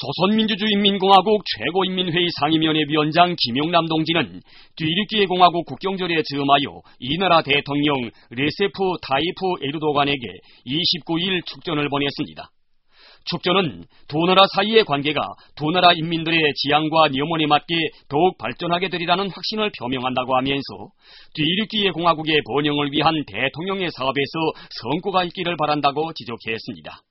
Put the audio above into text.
조선민주주의인민공화국 최고인민회의 상임위원회 위원장 김용남 동지는 뒤늦게 공화국 국경절에 즈음하여 이 나라 대통령 레세프 타이프 에르도간에게 29일 축전을 보냈습니다. 축전은 두 나라 사이의 관계가 두 나라 인민들의 지향과 염원에 맞게 더욱 발전하게 되리라는 확신을 표명한다고 하면서 뒤늦게 공화국의 번영을 위한 대통령의 사업에서 성과가 있기를 바란다고 지적했습니다.